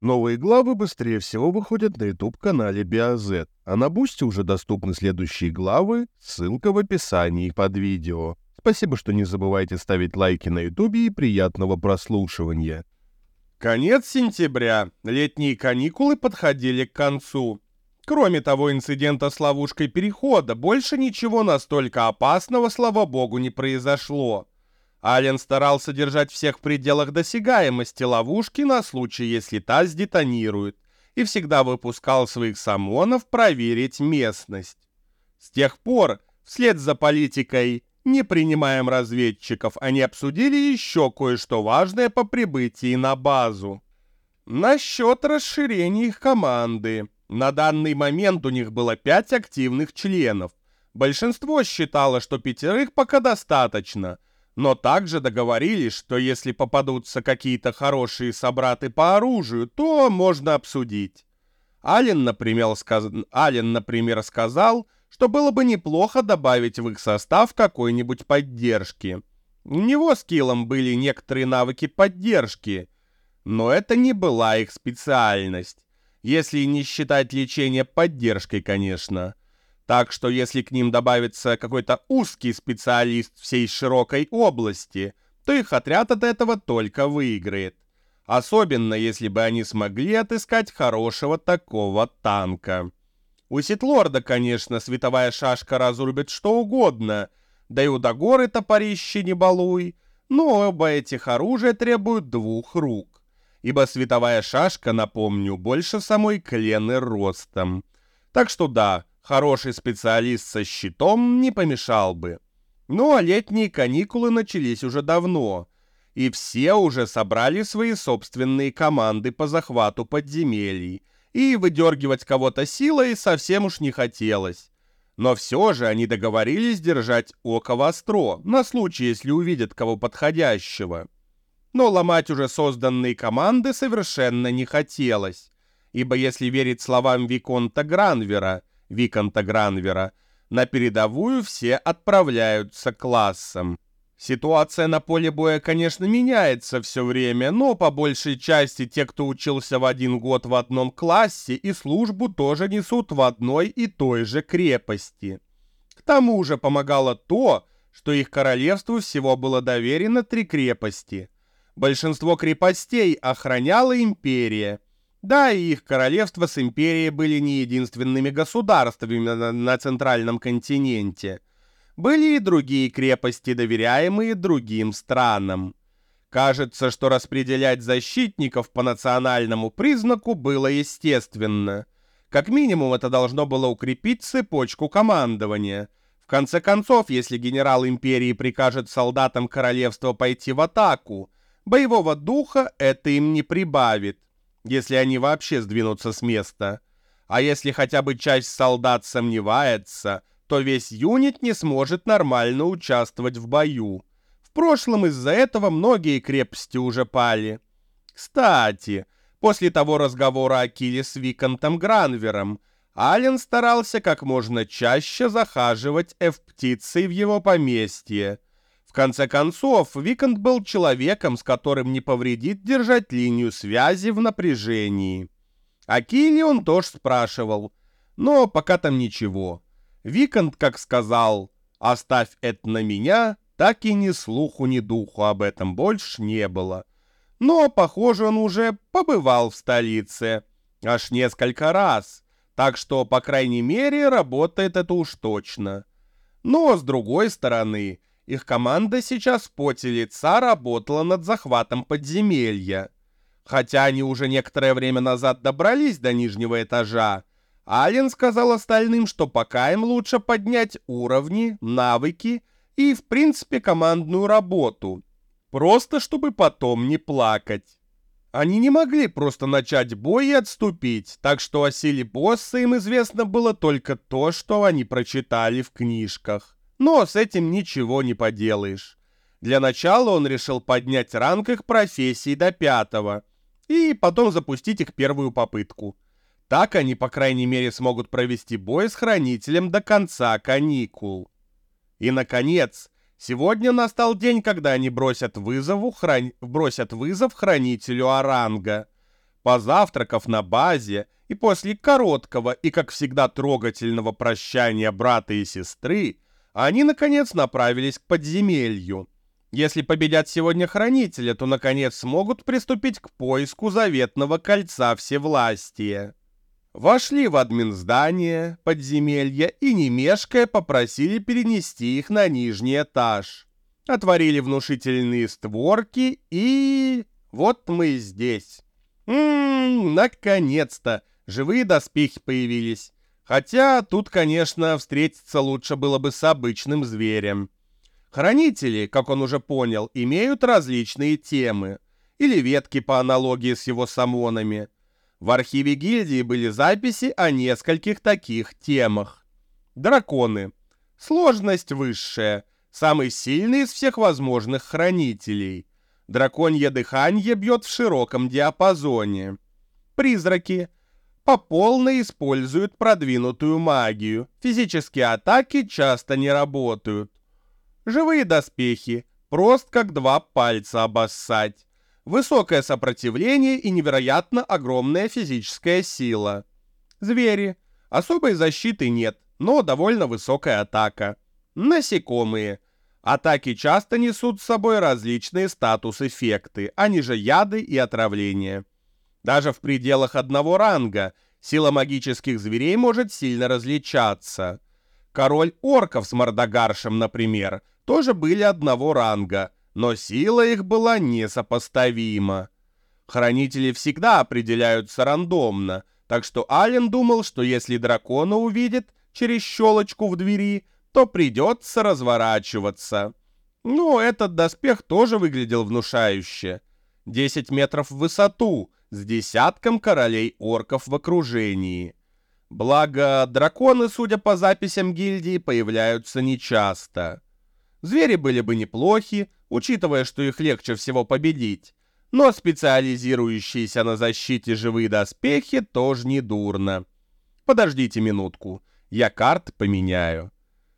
Новые главы быстрее всего выходят на YouTube-канале BioZ, а на Бусти уже доступны следующие главы, ссылка в описании под видео. Спасибо, что не забывайте ставить лайки на YouTube и приятного прослушивания. Конец сентября. Летние каникулы подходили к концу. Кроме того инцидента с ловушкой перехода, больше ничего настолько опасного, слава богу, не произошло. Ален старался держать всех в пределах досягаемости ловушки на случай, если та сдетонирует, и всегда выпускал своих самонов проверить местность. С тех пор, вслед за политикой «не принимаем разведчиков», они обсудили еще кое-что важное по прибытии на базу. Насчет расширения их команды. На данный момент у них было 5 активных членов. Большинство считало, что 5 пока достаточно, но также договорились, что если попадутся какие-то хорошие собраты по оружию, то можно обсудить. Ален, например, сказал, что было бы неплохо добавить в их состав какой-нибудь поддержки. У него с Киллом были некоторые навыки поддержки, но это не была их специальность, если не считать лечение поддержкой, конечно. Так что если к ним добавится какой-то узкий специалист всей широкой области, то их отряд от этого только выиграет. Особенно, если бы они смогли отыскать хорошего такого танка. У Ситлорда, конечно, световая шашка разрубит что угодно, да и у Дагоры топорище не балуй, но оба этих оружия требуют 2 рук. Ибо световая шашка, напомню, больше самой Клены ростом. Так что да, хороший специалист со щитом не помешал бы. Ну а летние каникулы начались уже давно, и все уже собрали свои собственные команды по захвату подземелий, и выдергивать кого-то силой совсем уж не хотелось. Но все же они договорились держать око востро, на случай, если увидят кого подходящего. Но ломать уже созданные команды совершенно не хотелось, ибо если верить словам Виконта Гранвера, на передовую все отправляются классом. Ситуация на поле боя, конечно, меняется все время, но по большей части те, кто учился в 1 год в одном классе, и службу тоже несут в одной и той же крепости. К тому же помогало то, что их королевству всего было доверено 3 крепости. Большинство крепостей охраняла империя. Да, и их королевства с империей были не единственными государствами на центральном континенте. Были и другие крепости, доверяемые другим странам. Кажется, что распределять защитников по национальному признаку было естественно. Как минимум, это должно было укрепить цепочку командования. В конце концов, если генерал империи прикажет солдатам королевства пойти в атаку, боевого духа это им не прибавит, если они вообще сдвинутся с места. А если хотя бы часть солдат сомневается, то весь юнит не сможет нормально участвовать в бою. В прошлом из-за этого многие крепости уже пали. Кстати, после того разговора о Килле с Виконтом Гранвером, Ален старался как можно чаще захаживать F-птицей в его поместье. В конце концов, Виконт был человеком, с которым не повредит держать линию связи в напряжении. О Килле он тоже спрашивал, но пока там ничего. Виконт, как сказал, «Оставь это на меня», так и ни слуху, ни духу об этом больше не было. Но, похоже, он уже побывал в столице. Аж несколько раз. Так что, по крайней мере, работает это уж точно. Но, с другой стороны, их команда сейчас в поте лица работала над захватом подземелья. Хотя они уже некоторое время назад добрались до нижнего этажа, Ален сказал остальным, что пока им лучше поднять уровни, навыки и, в принципе, командную работу. Просто чтобы потом не плакать. Они не могли просто начать бой и отступить, так что о силе босса им известно было только то, что они прочитали в книжках. Но с этим ничего не поделаешь. Для начала он решил поднять ранг их профессий до 5-го и потом запустить их первую попытку. Так они, по крайней мере, смогут провести бой с Хранителем до конца каникул. И, наконец, сегодня настал день, когда они бросят вызов Хранителю Оранга. Позавтракав на базе и после короткого и, как всегда, трогательного прощания брата и сестры, они, наконец, направились к подземелью. Если победят сегодня хранителя, то, наконец, смогут приступить к поиску заветного кольца всевластия. Вошли в админздание подземелья и, не мешкая, попросили перенести их на нижний этаж. Отворили внушительные створки и... вот мы здесь. Наконец-то! Живые доспехи появились. Хотя тут, конечно, встретиться лучше было бы с обычным зверем. Хранители, как он уже понял, имеют различные темы. Или ветки по аналогии с его самонами. В архиве гильдии были записи о нескольких таких темах. Драконы. Сложность высшая. Самый сильный из всех возможных хранителей. Драконье дыхание бьет в широком диапазоне. Призраки. По полной используют продвинутую магию. Физические атаки часто не работают. Живые доспехи. Прост как два пальца обоссать. Высокое сопротивление и невероятно огромная физическая сила. Звери. Особой защиты нет, но довольно высокая атака. Насекомые. Атаки часто несут с собой различные статус-эффекты, они же яды и отравления. Даже в пределах одного ранга сила магических зверей может сильно различаться. Король орков с Мордогаршем, например, тоже были одного ранга, но сила их была несопоставима. Хранители всегда определяются рандомно, так что Ален думал, что если дракона увидит через щелочку в двери, то придется разворачиваться. Но этот доспех тоже выглядел внушающе. 10 метров в высоту, с десятком королей орков в окружении. Благо, драконы, судя по записям гильдии, появляются нечасто. Звери были бы неплохи, учитывая, что их легче всего победить, но специализирующиеся на защите живые доспехи тоже не дурно. Подождите минутку, я карт поменяю.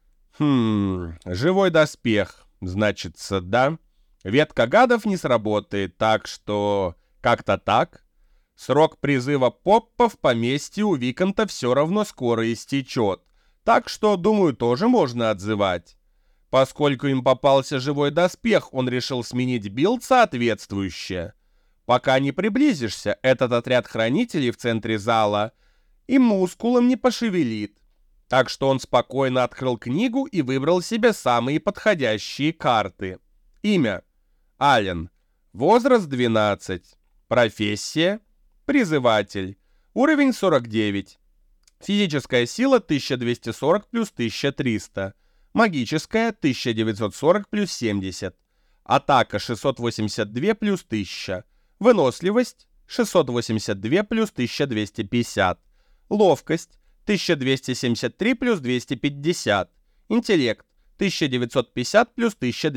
Живой доспех, значится, да? Ветка гадов не сработает, так что... как-то так. Срок призыва Поппа в поместье у Виконта все равно скоро истечет, так что, думаю, тоже можно отзывать. Поскольку им попался живой доспех, он решил сменить билд соответствующе. Пока не приблизишься, этот отряд хранителей в центре зала и мускулом не пошевелит. Так что он спокойно открыл книгу и выбрал себе самые подходящие карты. Имя — Ален. Возраст — 12. Профессия — призыватель. Уровень — 49. Физическая сила — 1240 плюс 1300. Магическая — 1940 плюс 70. Атака — 682 плюс 1000. Выносливость — 682 плюс 1250. Ловкость — 1273 плюс 250. Интеллект — 1950 плюс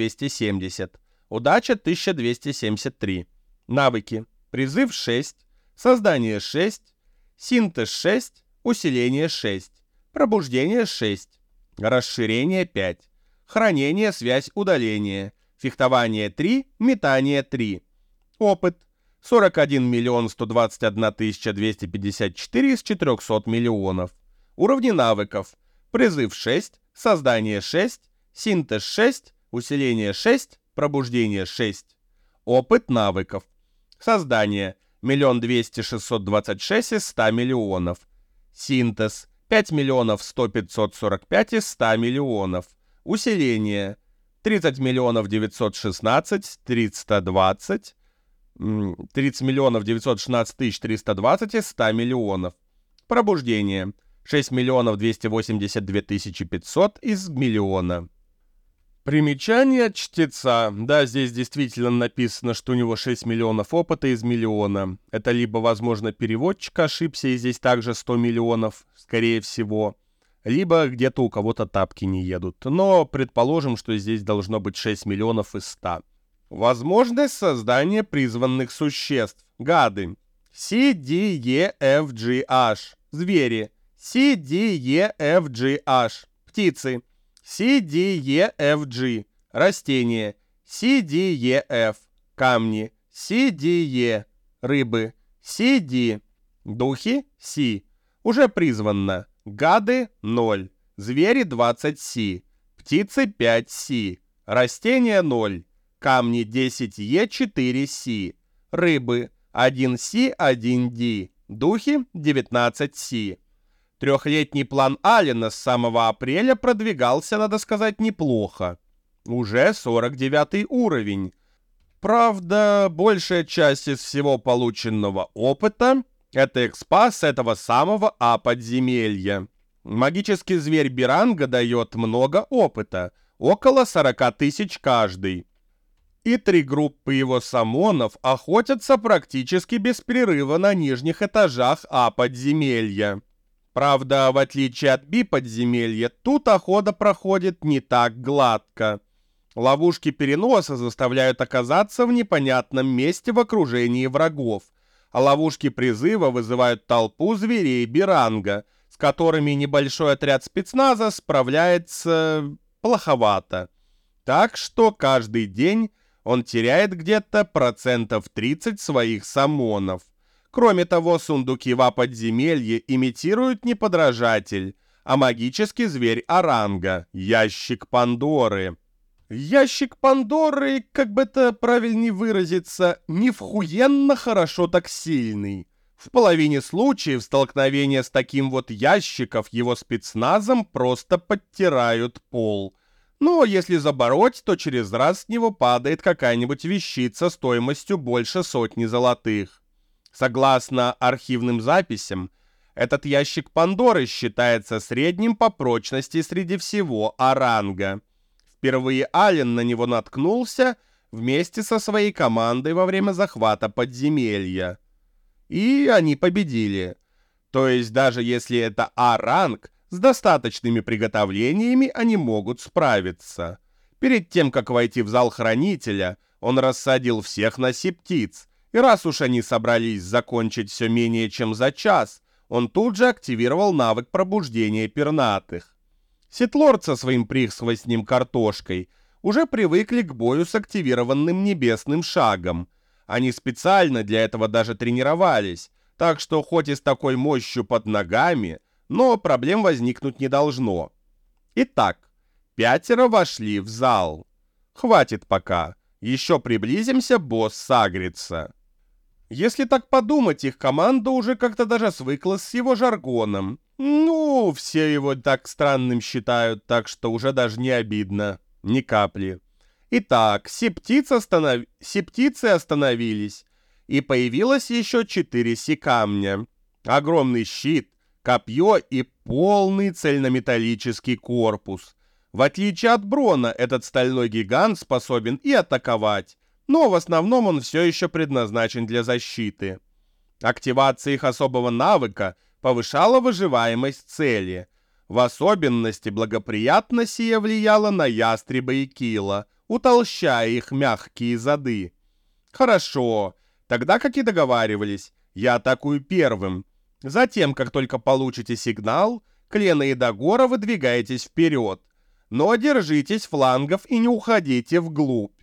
1270. Удача — 1273. Навыки. Призыв — 6. Создание — 6. Синтез — 6. Усиление — 6. Пробуждение — 6. Расширение — 5. Хранение, связь, удаление. Фехтование — 3. Метание — 3. Опыт. 41 миллион 121 тысяча 254 из 400 миллионов. Уровни навыков. Призыв — 6. Создание — 6. Синтез — 6. Усиление — 6. Пробуждение — 6. Опыт навыков. Создание — 1 200 626 из 100 миллионов. Синтез — 5 миллионов 100 545 из 100 миллионов. Усиление — 30 миллионов 916 320. 30 миллионов 916 тысяч 320 из 100 миллионов. Пробуждение — 6 миллионов 282 тысячи 500 из миллиона. Примечание от чтеца. Да, здесь действительно написано, что у него 6 миллионов опыта из миллиона. Это либо, возможно, переводчик ошибся, и здесь также 100 миллионов, скорее всего. Либо где-то у кого-то тапки не едут. Но предположим, что здесь должно быть 6 миллионов из 100. Возможность создания призванных существ. Гады. C, D, E, F, G, H. Звери. C, D, E, F, G, H. Птицы. C, D, E, F, G. Растения. C, D, E, F. Камни. C, D, E. Рыбы. CD. Духи — Си. Уже призвано. Гады — 0. Звери — 20 Си. Птицы — 5 Си. Растения — 0. Камни — 10 Е, 4 Си. Рыбы — 1 Си, 1 Ди. Духи — 19 Си. Трехлетний план Аллена с самого апреля продвигался, надо сказать, неплохо. Уже 49-й уровень. Правда, большая часть из всего полученного опыта — это экспа с этого самого А-подземелья. Магический зверь Биранга дает много опыта, около 40 тысяч каждый. И 3 группы его самонов охотятся практически без перерыва на нижних этажах А-подземелья. Правда, в отличие от Би-подземелья, тут охота проходит не так гладко. Ловушки переноса заставляют оказаться в непонятном месте в окружении врагов, а ловушки призыва вызывают толпу зверей Биранга, с которыми небольшой отряд спецназа справляется плоховато. Так что каждый день он теряет где-то 30% своих самонов. Кроме того, сундуки в подземелье имитируют не подражатель, а магический зверь Оранга, ящик Пандоры. Ящик Пандоры, как бы это правильнее выразиться, не вхуенно хорошо так сильный. В половине случаев столкновения с таким вот ящиком его спецназом просто подтирают пол. Но если забороть, то через раз с него падает какая-нибудь вещица стоимостью больше 100 золотых. Согласно архивным записям, этот ящик Пандоры считается средним по прочности среди всего Оранга. Впервые Аллен на него наткнулся вместе со своей командой во время захвата подземелья. И они победили. То есть даже если это А-ранг, с достаточными приготовлениями они могут справиться. Перед тем, как войти в зал хранителя, он рассадил всех на Си-птиц. И раз уж они собрались закончить все менее чем за час, он тут же активировал навык пробуждения пернатых. Ситлорд со своим прихвостнем картошкой уже привыкли к бою с активированным небесным шагом. Они специально для этого даже тренировались, так что хоть и с такой мощью под ногами, но проблем возникнуть не должно. Итак, 5 вошли в зал. Хватит пока, еще приблизимся, босс сагрится. Если так подумать, их команда уже как-то даже свыклась с его жаргоном. Ну, все его так странным считают, так что уже даже не обидно. Ни капли. Итак, Си-птицы остановились. И появилось еще 4 Си-камня. Огромный щит, копье и полный цельнометаллический корпус. В отличие от Брона, этот стальной гигант способен и атаковать, но в основном он все еще предназначен для защиты. Активация их особого навыка повышала выживаемость цели. В особенности благоприятно сия влияла на ястреба и кила, утолщая их мягкие зады. Хорошо, тогда, как и договаривались, я атакую первым. Затем, как только получите сигнал, Клена и Дагора выдвигаетесь вперед. Но держитесь флангов и не уходите вглубь.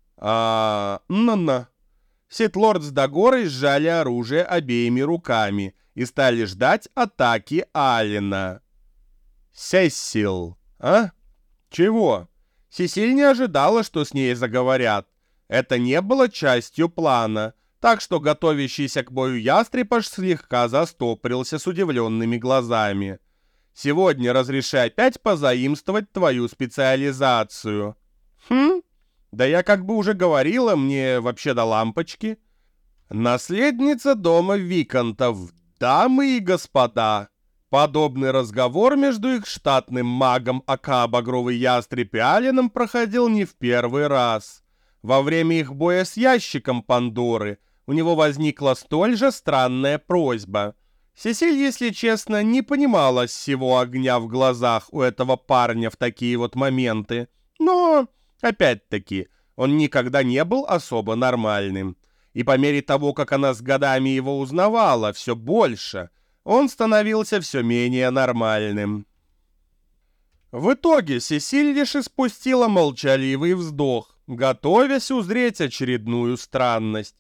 Ситлорд с Дагорой сжали оружие обеими руками и стали ждать атаки Аллена. Сесил, а? Чего? Сесиль не ожидала, что с ней заговорят. Это не было частью плана, так что готовящийся к бою ястреб аж слегка застопорился с удивленными глазами. Сегодня разреши опять позаимствовать твою специализацию. Да я как бы уже говорила, мне вообще до лампочки. Наследница дома Виконтов, дамы и господа. Подобный разговор между их штатным магом АК Багровый Ястреб и Алленом проходил не в первый раз. Во время их боя с ящиком Пандоры у него возникла столь же странная просьба. Сесиль, если честно, не понимала всего огня в глазах у этого парня в такие вот моменты, но... Опять-таки, он никогда не был особо нормальным. И по мере того, как она с годами его узнавала все больше, он становился все менее нормальным. В итоге Сесиль лишь испустила молчаливый вздох, готовясь узреть очередную странность.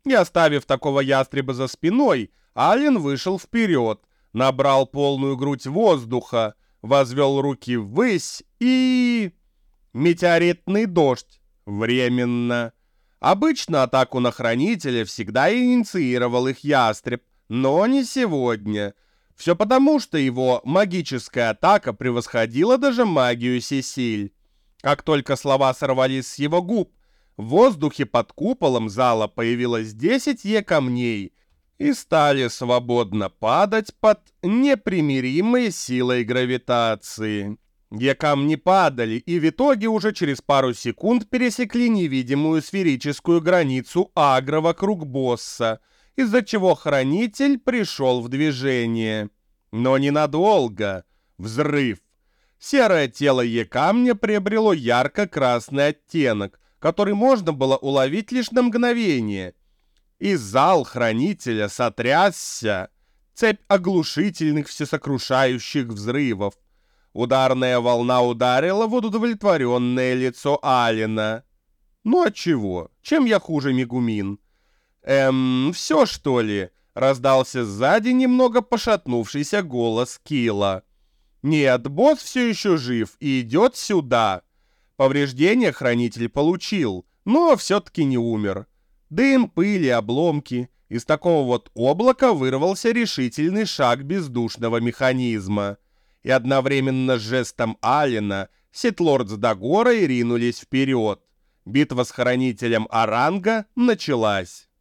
И оставив такого ястреба за спиной, Ален вышел вперед, набрал полную грудь воздуха, возвел руки ввысь и... Метеоритный дождь. Временно. Обычно атаку на хранителя всегда инициировал их ястреб, но не сегодня. Все потому, что его магическая атака превосходила даже магию Сесиль. Как только слова сорвались с его губ, в воздухе под куполом зала появилось 10 камней и стали свободно падать под непримиримой силой гравитации. Камни падали и в итоге уже через пару секунд пересекли невидимую сферическую границу агро вокруг босса, из-за чего хранитель пришел в движение. Но ненадолго. Взрыв. Серое тело камня приобрело ярко-красный оттенок, который можно было уловить лишь на мгновение. И зал хранителя сотрясся. Цепь оглушительных всесокрушающих взрывов. Ударная волна ударила в удовлетворенное лицо Алена. Ну а чего? Чем я хуже Мегумин? Все что ли? Раздался сзади немного пошатнувшийся голос Килла. Нет, босс все еще жив и идет сюда. Повреждения хранитель получил, но все-таки не умер. Дым, пыль и обломки. Из такого вот облака вырвался решительный шаг бездушного механизма. И одновременно с жестом Алена Ситлорд с Дагорой ринулись вперед. Битва с хранителем Оранга началась.